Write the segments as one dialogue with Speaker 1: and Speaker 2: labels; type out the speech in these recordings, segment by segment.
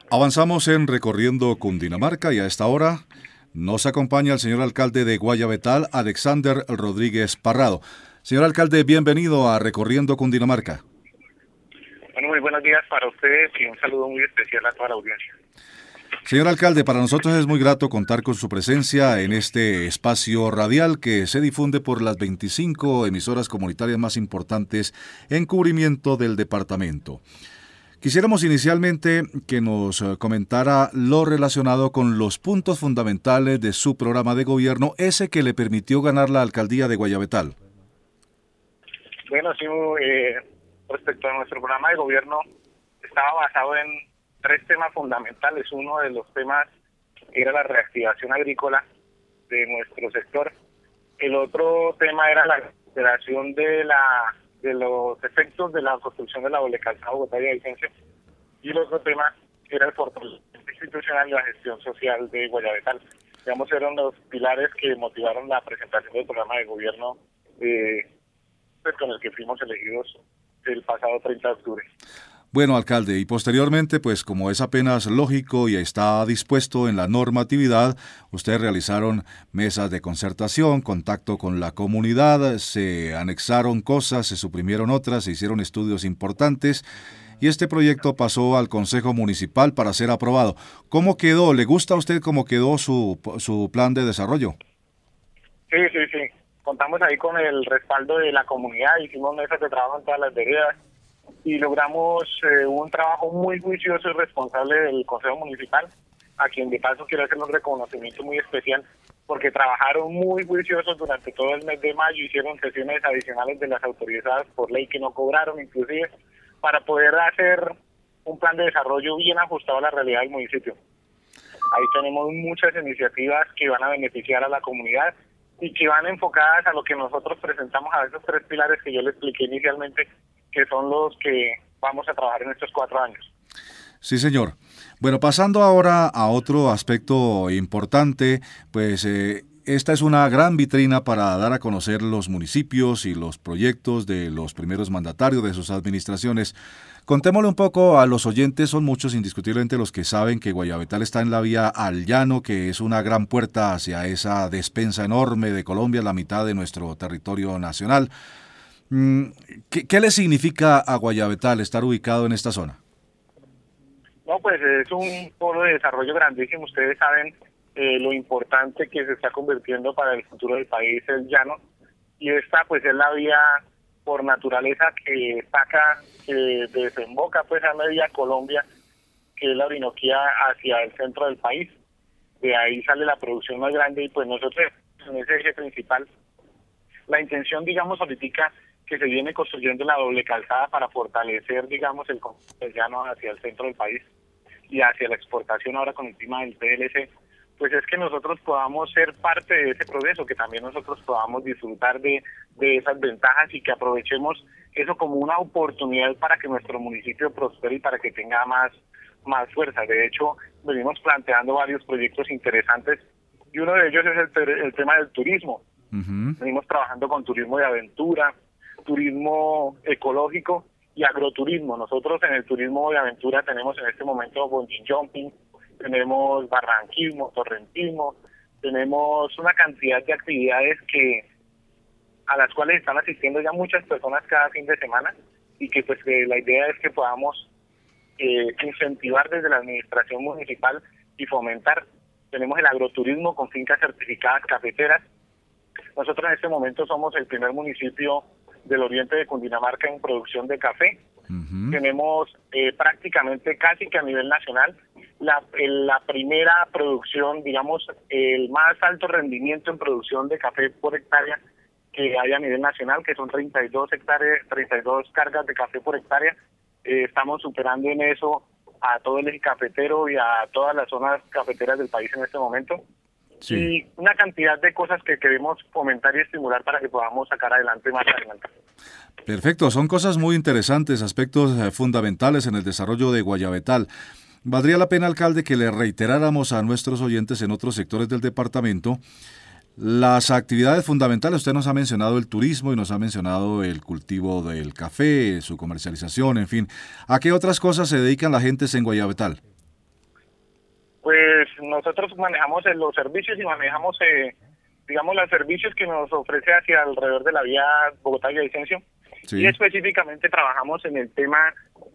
Speaker 1: Avanzamos en recorriendo Cundinamarca y a esta hora nos acompaña el señor alcalde de Guayabetal, Alexander Rodríguez Parrado. Señor alcalde, bienvenido a Recorriendo Cundinamarca.
Speaker 2: Bueno, muy buenos días para ustedes y un saludo muy especial a toda la audiencia.
Speaker 1: Señor alcalde, para nosotros es muy grato contar con su presencia en este espacio radial que se difunde por las 25 emisoras comunitarias más importantes en cubrimiento del departamento. Quisiéramos inicialmente que nos comentara lo relacionado con los puntos fundamentales de su programa de gobierno, ese que le permitió ganar la alcaldía de Guayabetal.
Speaker 2: Bueno, sí, respecto a nuestro programa de gobierno, estaba basado en 3 temas fundamentales. Uno de los temas era la reactivación agrícola de nuestro sector. El otro tema era la recuperación de los efectos de la construcción de la doble calzada Bogotá-Villavicencio. Y el otro tema era el fortalecimiento institucional y la gestión social de Guayabetal. Digamos, eran los pilares que motivaron la presentación del programa de gobierno con el que fuimos elegidos el pasado 30 de octubre.
Speaker 1: Bueno, alcalde, y posteriormente, pues como es apenas lógico y está dispuesto en la normatividad, ustedes realizaron mesas de concertación, contacto con la comunidad, se anexaron cosas, se suprimieron otras, se hicieron estudios importantes y este proyecto pasó al Consejo Municipal para ser aprobado. ¿Cómo quedó? ¿Le gusta a usted cómo quedó su plan de desarrollo?
Speaker 2: Sí. Contamos ahí con el respaldo de la comunidad, hicimos mesas de trabajo en todas las veredas y logramos un trabajo muy juicioso y responsable del Consejo Municipal, a quien de paso quiero hacer un reconocimiento muy especial, porque trabajaron muy juiciosos durante todo el mes de mayo, hicieron sesiones adicionales de las autorizadas por ley que no cobraron, inclusive, para poder hacer un plan de desarrollo bien ajustado a la realidad del municipio. Ahí tenemos muchas iniciativas que van a beneficiar a la comunidad y que van enfocadas a lo que nosotros presentamos, a esos 3 pilares que yo le expliqué inicialmente, que son los que vamos a trabajar en estos 4 años.
Speaker 1: Sí, señor. Bueno, pasando ahora a otro aspecto importante, pues esta es una gran vitrina para dar a conocer los municipios y los proyectos de los primeros mandatarios de sus administraciones. Contémosle un poco a los oyentes, son muchos indiscutiblemente los que saben que Guayabetal está en la vía al llano, que es una gran puerta hacia esa despensa enorme de Colombia, la mitad de nuestro territorio nacional. ¿Qué le significa a Guayabetal estar ubicado en esta zona?
Speaker 2: No, pues es un polo de desarrollo grandísimo. Ustedes saben lo importante que se está convirtiendo para el futuro del país el llano, y esta pues es la vía por naturaleza que saca, que desemboca pues a media Colombia, que es la Orinoquía, hacia el centro del país. De ahí sale la producción más grande y pues nosotros en ese eje principal, la intención, digamos, ahorita que se viene construyendo la doble calzada para fortalecer, digamos, el llano hacia el centro del país y hacia la exportación ahora con el tema del PLC, pues es que nosotros podamos ser parte de ese proceso, que también nosotros podamos disfrutar de esas ventajas y que aprovechemos eso como una oportunidad para que nuestro municipio prospere y para que tenga más fuerza. De hecho, venimos planteando varios proyectos interesantes y uno de ellos es el tema del turismo. Uh-huh. Venimos trabajando con turismo de aventura, turismo ecológico y agroturismo. Nosotros en el turismo de aventura tenemos en este momento bungee jumping, tenemos barranquismo, torrentismo, tenemos una cantidad de actividades a las cuales están asistiendo ya muchas personas cada fin de semana y que pues la idea es que podamos incentivar desde la administración municipal y fomentar. Tenemos el agroturismo con fincas certificadas cafeteras. Nosotros en este momento somos el primer municipio del oriente de Cundinamarca en producción de café. Uh-huh. Tenemos prácticamente casi que a nivel nacional la primera producción, digamos, el más alto rendimiento en producción de café por hectárea que hay a nivel nacional, que son 32 cargas de café por hectárea. Estamos superando en eso a todo el eje cafetero y a todas las zonas cafeteras del país en este momento. Sí. Y una cantidad de cosas que queremos fomentar y estimular para que podamos sacar adelante más adelante.
Speaker 1: Perfecto, son cosas muy interesantes, aspectos fundamentales en el desarrollo de Guayabetal. Valdría la pena, alcalde, que le reiteráramos a nuestros oyentes en otros sectores del departamento las actividades fundamentales. Usted nos ha mencionado el turismo y nos ha mencionado el cultivo del café, su comercialización, en fin. ¿A qué otras cosas se dedican la gente en Guayabetal?
Speaker 2: Pues nosotros manejamos los servicios y manejamos, digamos, los servicios que nos ofrece hacia alrededor de la vía Bogotá-Villavicencio.
Speaker 1: Sí.
Speaker 2: Y específicamente trabajamos en el tema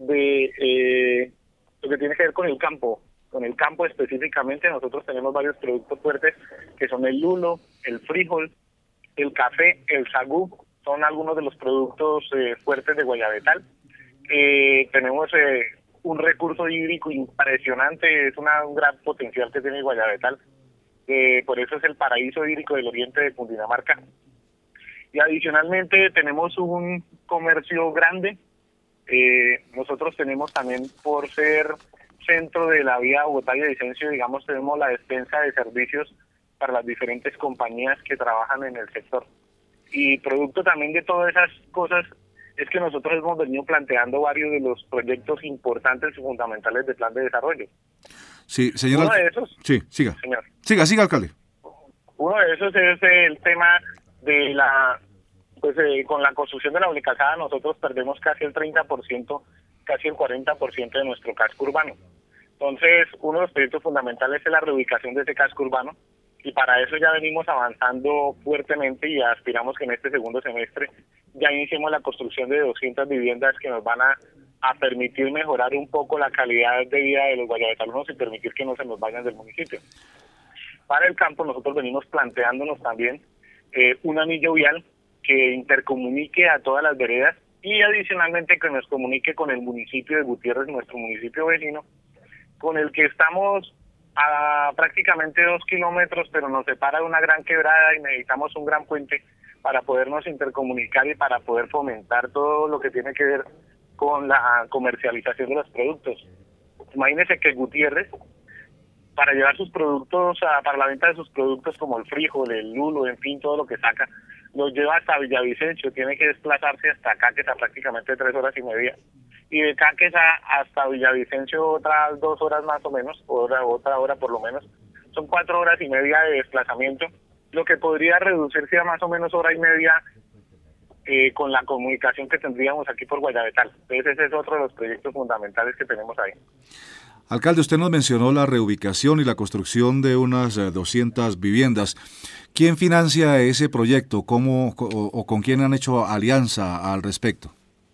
Speaker 2: de lo que tiene que ver con el campo. Con el campo específicamente nosotros tenemos varios productos fuertes que son el lulo, el frijol, el café, el sagú. Son algunos de los productos fuertes de Guayabetal. Tenemos un recurso hídrico impresionante, es un gran potencial que tiene Guayabetal. Por eso es el paraíso hídrico del oriente de Cundinamarca. Y adicionalmente tenemos un comercio grande. Nosotros tenemos también, por ser centro de la vía Bogotá-Villavicencio, digamos, tenemos la despensa de servicios para las diferentes compañías que trabajan en el sector. Y producto también de todas esas cosas es que nosotros hemos venido planteando varios de los proyectos importantes y fundamentales del plan de desarrollo.
Speaker 1: Sí, señor.
Speaker 2: Uno de esos,
Speaker 1: sí, siga.
Speaker 2: Señor.
Speaker 1: Siga, alcalde.
Speaker 2: Uno de esos es el tema de con la construcción de la Unicalzada nosotros perdemos casi el 30%, casi el 40% de nuestro casco urbano. Entonces, uno de los proyectos fundamentales es la reubicación de ese casco urbano, y para eso ya venimos avanzando fuertemente y aspiramos que en este segundo semestre ya iniciemos la construcción de 200 viviendas que nos van a permitir mejorar un poco la calidad de vida de los guayabetalunos y permitir que no se nos vayan del municipio. Para el campo nosotros venimos planteándonos también un anillo vial que intercomunique a todas las veredas y adicionalmente que nos comunique con el municipio de Gutiérrez, nuestro municipio vecino, con el que estamos a prácticamente 2 kilómetros, pero nos separa de una gran quebrada y necesitamos un gran puente para podernos intercomunicar y para poder fomentar todo lo que tiene que ver con la comercialización de los productos. Imagínense que Gutiérrez, para llevar sus productos, para la venta de sus productos como el frijol, el lulo, en fin, todo lo que saca, los lleva hasta Villavicencio, tiene que desplazarse hasta Caques a prácticamente 3 horas y media. Y de Caques hasta Villavicencio otras 2 horas más o menos, otra hora por lo menos. Son 4 horas y media de desplazamiento, lo que podría reducirse a más o menos hora y media con la comunicación que tendríamos aquí por Guayabetal. Entonces ese es otro de los proyectos fundamentales que tenemos ahí.
Speaker 1: Alcalde, usted nos mencionó la reubicación y la construcción de unas 200 viviendas. ¿Quién financia ese proyecto? ¿Cómo o con quién han hecho alianza al respecto?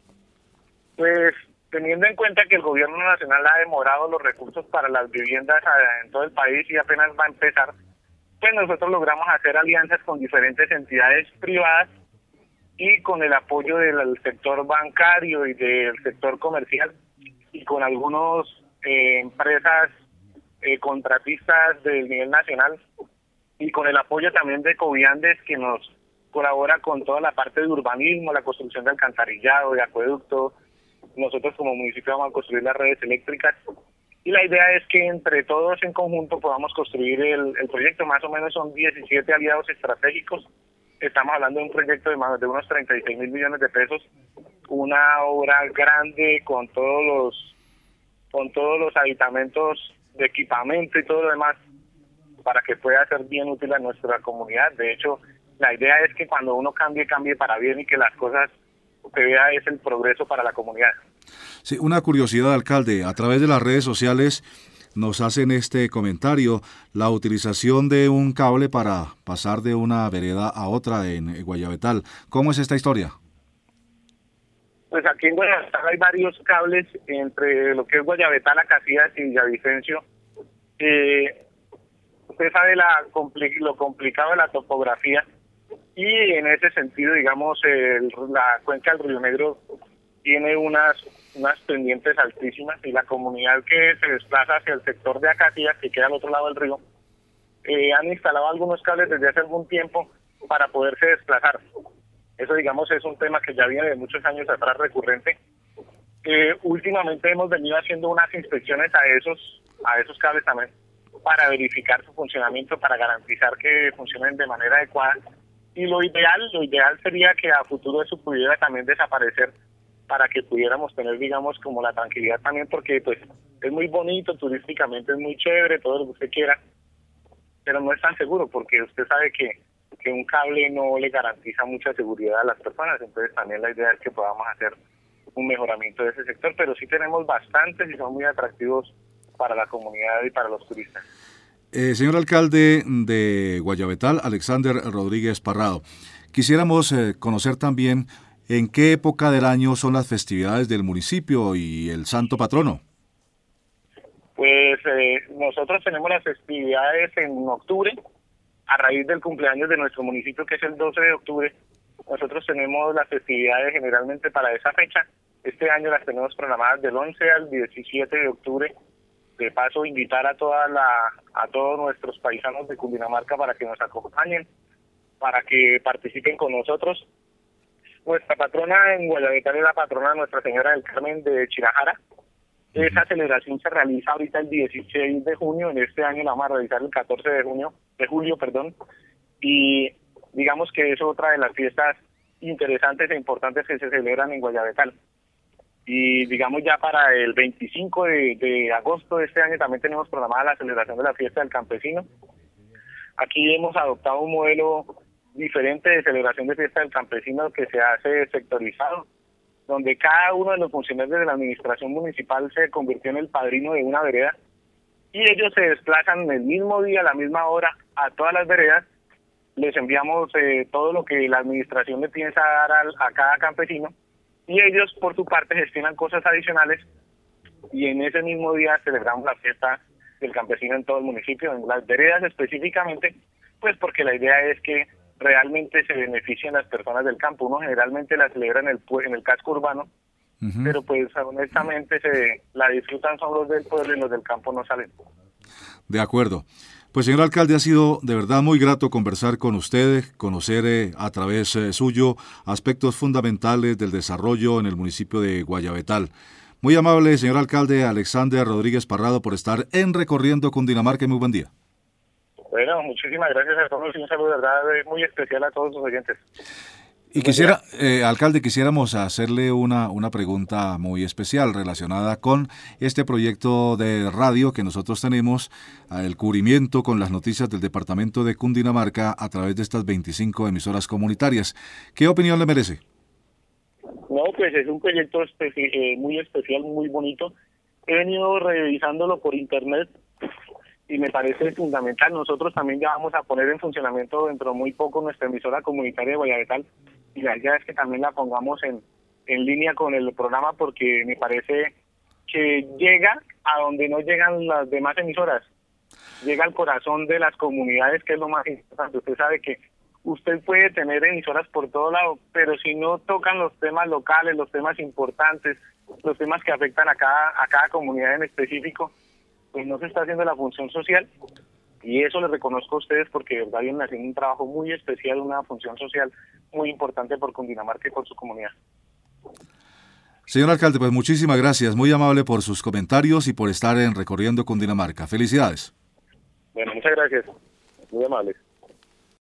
Speaker 2: Pues teniendo en cuenta que el gobierno nacional ha demorado los recursos para las viviendas en todo el país y apenas va a empezar, pues nosotros logramos hacer alianzas con diferentes entidades privadas y con el apoyo del sector bancario y del sector comercial y con algunos empresas contratistas del nivel nacional y con el apoyo también de Coviandes, que nos colabora con toda la parte de urbanismo, la construcción de alcantarillado, de acueducto. Nosotros como municipio vamos a construir las redes eléctricas y la idea es que entre todos en conjunto podamos construir el proyecto. Más o menos son 17 aliados estratégicos. Estamos hablando de un proyecto de más de unos 36.000 millones de pesos, una obra grande con todos los aditamentos de equipamiento y todo lo demás para que pueda ser bien útil a nuestra comunidad. De hecho, la idea es que cuando uno cambie para bien y que las cosas se vea es el progreso para la comunidad.
Speaker 1: Sí, una curiosidad, alcalde. A través de las redes sociales nos hacen este comentario, la utilización de un cable para pasar de una vereda a otra en Guayabetal. ¿Cómo es esta historia?
Speaker 2: Pues aquí en Guayabetal hay varios cables entre lo que es Guayabetal, Casillas y Villavicencio. Usted sabe lo complicado de la topografía y en ese sentido, digamos, la cuenca del Río Negro tiene unas pendientes altísimas y la comunidad que se desplaza hacia el sector de Acacias, que queda al otro lado del río, han instalado algunos cables desde hace algún tiempo para poderse desplazar. Eso, digamos, es un tema que ya viene de muchos años atrás recurrente. Últimamente hemos venido haciendo unas inspecciones a esos cables también para verificar su funcionamiento, para garantizar que funcionen de manera adecuada. Y lo ideal sería que a futuro eso pudiera también desaparecer para que pudiéramos tener, digamos, como la tranquilidad también, porque pues es muy bonito, turísticamente es muy chévere, todo lo que usted quiera, pero no es tan seguro porque usted sabe que un cable no le garantiza mucha seguridad a las personas. Entonces también la idea es que podamos hacer un mejoramiento de ese sector, pero sí tenemos bastantes y son muy atractivos para la comunidad y para los turistas.
Speaker 1: Señor alcalde de Guayabetal, Alexander Rodríguez Parrado, quisiéramos conocer también en qué época del año son las festividades del municipio y el santo patrono.
Speaker 2: Pues nosotros tenemos las festividades en octubre, a raíz del cumpleaños de nuestro municipio, que es el 12 de octubre. Nosotros tenemos las festividades generalmente para esa fecha. Este año las tenemos programadas del 11 al 17 de octubre. De paso, invitar a todos nuestros paisanos de Cundinamarca para que nos acompañen, para que participen con nosotros. Nuestra patrona en Guayabetal es la patrona Nuestra Señora del Carmen de Chirajara. Esa celebración se realiza ahorita el 16 de junio, en este año la vamos a realizar el 14 de julio, y digamos que es otra de las fiestas interesantes e importantes que se celebran en Guayabetal. Y digamos ya para el 25 de agosto de este año también tenemos programada la celebración de la fiesta del campesino. Aquí hemos adoptado un modelo diferente de celebración de fiesta del campesino que se hace sectorizado, donde cada uno de los funcionarios de la administración municipal se convirtió en el padrino de una vereda y ellos se desplazan en el mismo día, a la misma hora, a todas las veredas. Les enviamos todo lo que la administración le piensa dar a cada campesino y ellos por su parte gestionan cosas adicionales y en ese mismo día celebramos la fiesta del campesino en todo el municipio, en las veredas específicamente, pues porque la idea es que realmente se benefician las personas del campo. Uno generalmente la celebra en el casco urbano, pero pues honestamente la disfrutan son los del pueblo y los del campo no salen.
Speaker 1: De acuerdo. Pues señor alcalde, ha sido de verdad muy grato conversar con usted, conocer a través suyo aspectos fundamentales del desarrollo en el municipio de Guayabetal. Muy amable, señor alcalde Alexander Rodríguez Parrado, por estar en Recorriendo Cundinamarca y muy buen día.
Speaker 2: Bueno, muchísimas gracias a todos y un saludo de verdad muy especial a todos los oyentes.
Speaker 1: Y quisiera, alcalde, quisiéramos hacerle una pregunta muy especial relacionada con este proyecto de radio que nosotros tenemos, el cubrimiento con las noticias del departamento de Cundinamarca a través de estas 25 emisoras comunitarias. ¿Qué opinión le merece?
Speaker 2: No, pues es un proyecto muy especial, muy bonito. He venido revisándolo por internet y me parece fundamental. Nosotros también ya vamos a poner en funcionamiento dentro de muy poco nuestra emisora comunitaria de Guayabetal y la idea es que también la pongamos en línea con el programa porque me parece que llega a donde no llegan las demás emisoras, llega al corazón de las comunidades, que es lo más importante. Usted sabe que usted puede tener emisoras por todo lado, pero si no tocan los temas locales, los temas importantes, los temas que afectan a cada comunidad en específico, pues no se está haciendo la función social. Y eso les reconozco a ustedes porque de verdad vienen haciendo un trabajo muy especial, una función social muy importante por Cundinamarca y por su comunidad.
Speaker 1: Señor alcalde, pues muchísimas gracias, muy amable por sus comentarios y por estar en Recorriendo Cundinamarca. Felicidades.
Speaker 2: Bueno, muchas gracias. Muy amable.